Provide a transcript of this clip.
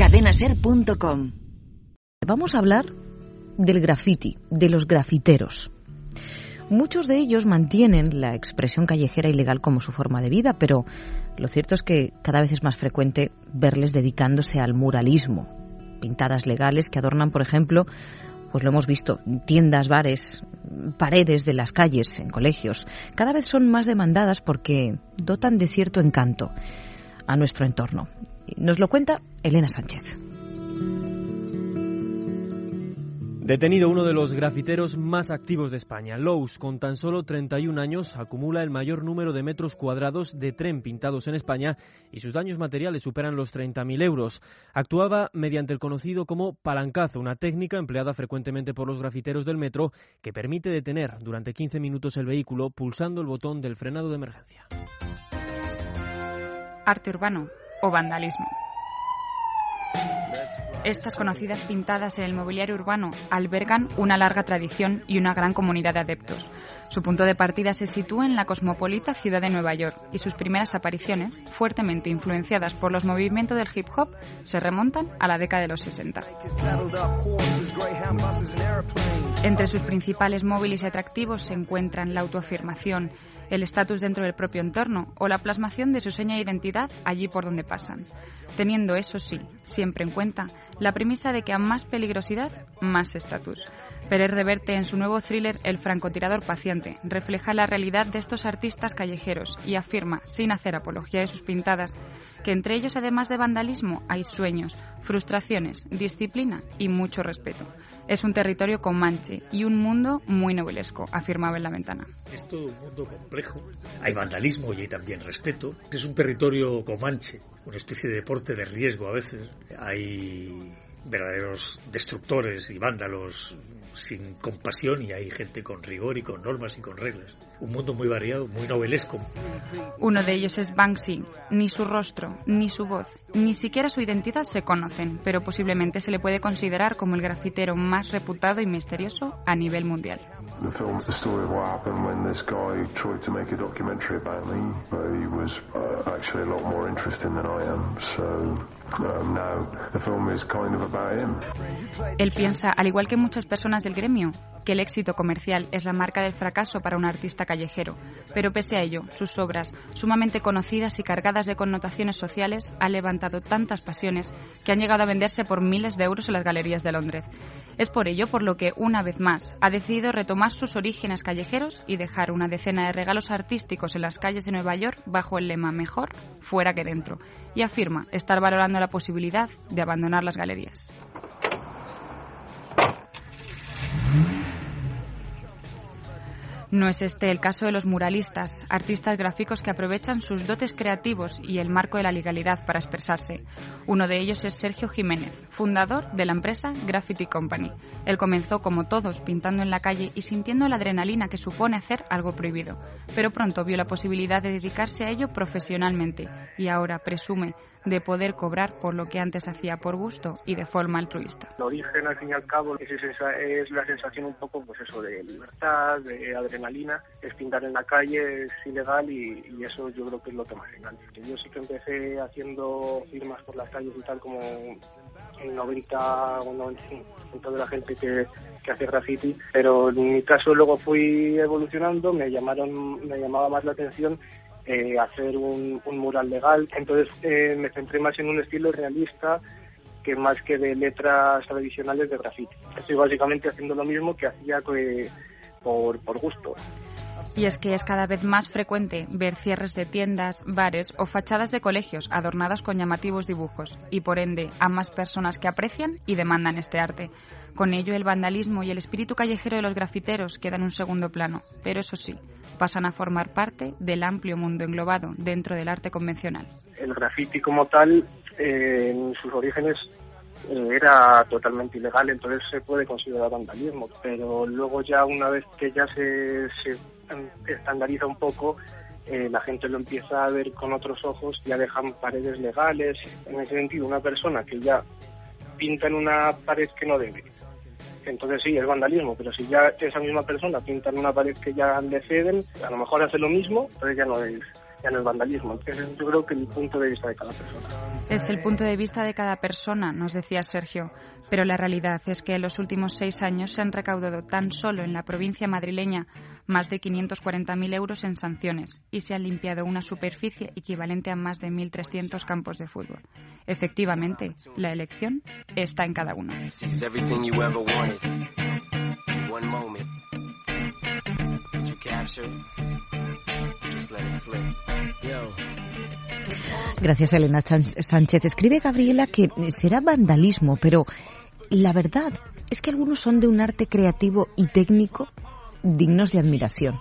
cadenaser.com. Vamos a hablar del graffiti, de los grafiteros. Muchos de ellos mantienen la expresión callejera ilegal como su forma de vida, pero lo cierto es que cada vez es más frecuente verles dedicándose al muralismo. Pintadas legales que adornan, por ejemplo, pues lo hemos visto, tiendas, bares, paredes de las calles, en colegios. Cada vez son más demandadas porque dotan de cierto encanto a nuestro entorno. Nos lo cuenta Elena Sánchez. Detenido uno de los grafiteros más activos de España. Lous, con tan solo 31 años, acumula el mayor número de metros cuadrados de tren pintados en España y sus daños materiales superan los 30.000 euros. Actuaba mediante el conocido como palancazo, una técnica empleada frecuentemente por los grafiteros del metro que permite detener durante 15 minutos el vehículo pulsando el botón del frenado de emergencia. Arte urbano o vandalismo. Estas conocidas pintadas en el mobiliario urbano albergan una larga tradición y una gran comunidad de adeptos. Su punto de partida se sitúa en la cosmopolita ciudad de Nueva York y sus primeras apariciones, fuertemente influenciadas por los movimientos del hip hop, se remontan a la década de los 60. Entre sus principales móviles y atractivos se encuentran la autoafirmación, el estatus dentro del propio entorno o la plasmación de su seña de identidad allí por donde pasan, teniendo, eso sí, siempre en cuenta la premisa de que a más peligrosidad, más estatus. Pérez Reverte, en su nuevo thriller El francotirador paciente, refleja la realidad de estos artistas callejeros y afirma, sin hacer apología de sus pintadas, que entre ellos, además de vandalismo, hay sueños, frustraciones, disciplina y mucho respeto. Es un territorio comanche y un mundo muy novelesco, afirmaba en La Ventana. Es todo un mundo complejo. Hay vandalismo y hay también respeto. Es un territorio comanche, una especie de deporte de riesgo a veces. Hay verdaderos destructores y vándalos sin compasión y hay gente con rigor y con normas y con reglas. Un mundo muy variado, muy novelesco. Uno de ellos es Banksy. Ni su rostro, ni su voz, ni siquiera su identidad se conocen, pero posiblemente se le puede considerar como el grafitero más reputado y misterioso a nivel mundial. The film is the story of what happened when this guy tried to make a documentary about me, but he was actually a lot more interesting than I am. So now the film is kind of about him. Él piensa, al igual que muchas personas del gremio, que el éxito comercial es la marca del fracaso para un artista callejero, pero pese a ello, sus obras, sumamente conocidas y cargadas de connotaciones sociales, han levantado tantas pasiones que han llegado a venderse por miles de euros en las galerías de Londres. Es por ello por lo que, una vez más, ha decidido retomar sus orígenes callejeros y dejar una decena de regalos artísticos en las calles de Nueva York bajo el lema "mejor fuera que dentro", y afirma estar valorando la posibilidad de abandonar las galerías. No es este el caso de los muralistas, artistas gráficos que aprovechan sus dotes creativos y el marco de la legalidad para expresarse. Uno de ellos es Sergio Jiménez, fundador de la empresa Graffiti Company. Él comenzó, como todos, pintando en la calle y sintiendo la adrenalina que supone hacer algo prohibido, pero pronto vio la posibilidad de dedicarse a ello profesionalmente y ahora presume de poder cobrar por lo que antes hacía por gusto y de forma altruista. El origen, al fin y al cabo, es la sensación un poco, pues eso, de libertad, de adrenalina. Es pintar en la calle, es ilegal y eso yo creo que es lo que más engancha. Yo sí que empecé haciendo firmas por las calles y tal, como el 90 o 95% de la gente que hace graffiti, pero en mi caso luego fui evolucionando, me llamaba más la atención hacer un mural legal. Entonces me centré más en un estilo realista que más que de letras tradicionales de graffiti. Estoy básicamente haciendo lo mismo que hacía por gusto. Y es que es cada vez más frecuente ver cierres de tiendas, bares o fachadas de colegios adornadas con llamativos dibujos y, por ende, a más personas que aprecian y demandan este arte. Con ello, el vandalismo y el espíritu callejero de los grafiteros quedan en un segundo plano, pero eso sí, pasan a formar parte del amplio mundo englobado dentro del arte convencional. El graffiti como tal, en sus orígenes, era totalmente ilegal, entonces se puede considerar vandalismo, pero luego ya una vez que ya se estandariza un poco, la gente lo empieza a ver con otros ojos, ya dejan paredes legales. En ese sentido, una persona que ya pinta en una pared que no debe, entonces sí, es vandalismo, pero si ya esa misma persona pinta en una pared que ya le ceden, a lo mejor hace lo mismo, entonces ya no es en el vandalismo. Entonces, yo creo que el punto de vista de cada persona. Es el punto de vista de cada persona, nos decía Sergio, pero la realidad es que en los últimos 6 años se han recaudado tan solo en la provincia madrileña más de 540.000 euros en sanciones y se ha limpiado una superficie equivalente a más de 1.300 campos de fútbol. Efectivamente, la elección está en cada uno. Gracias, Elena Sánchez. Escribe Gabriela que será vandalismo, pero la verdad es que algunos son de un arte creativo y técnico dignos de admiración.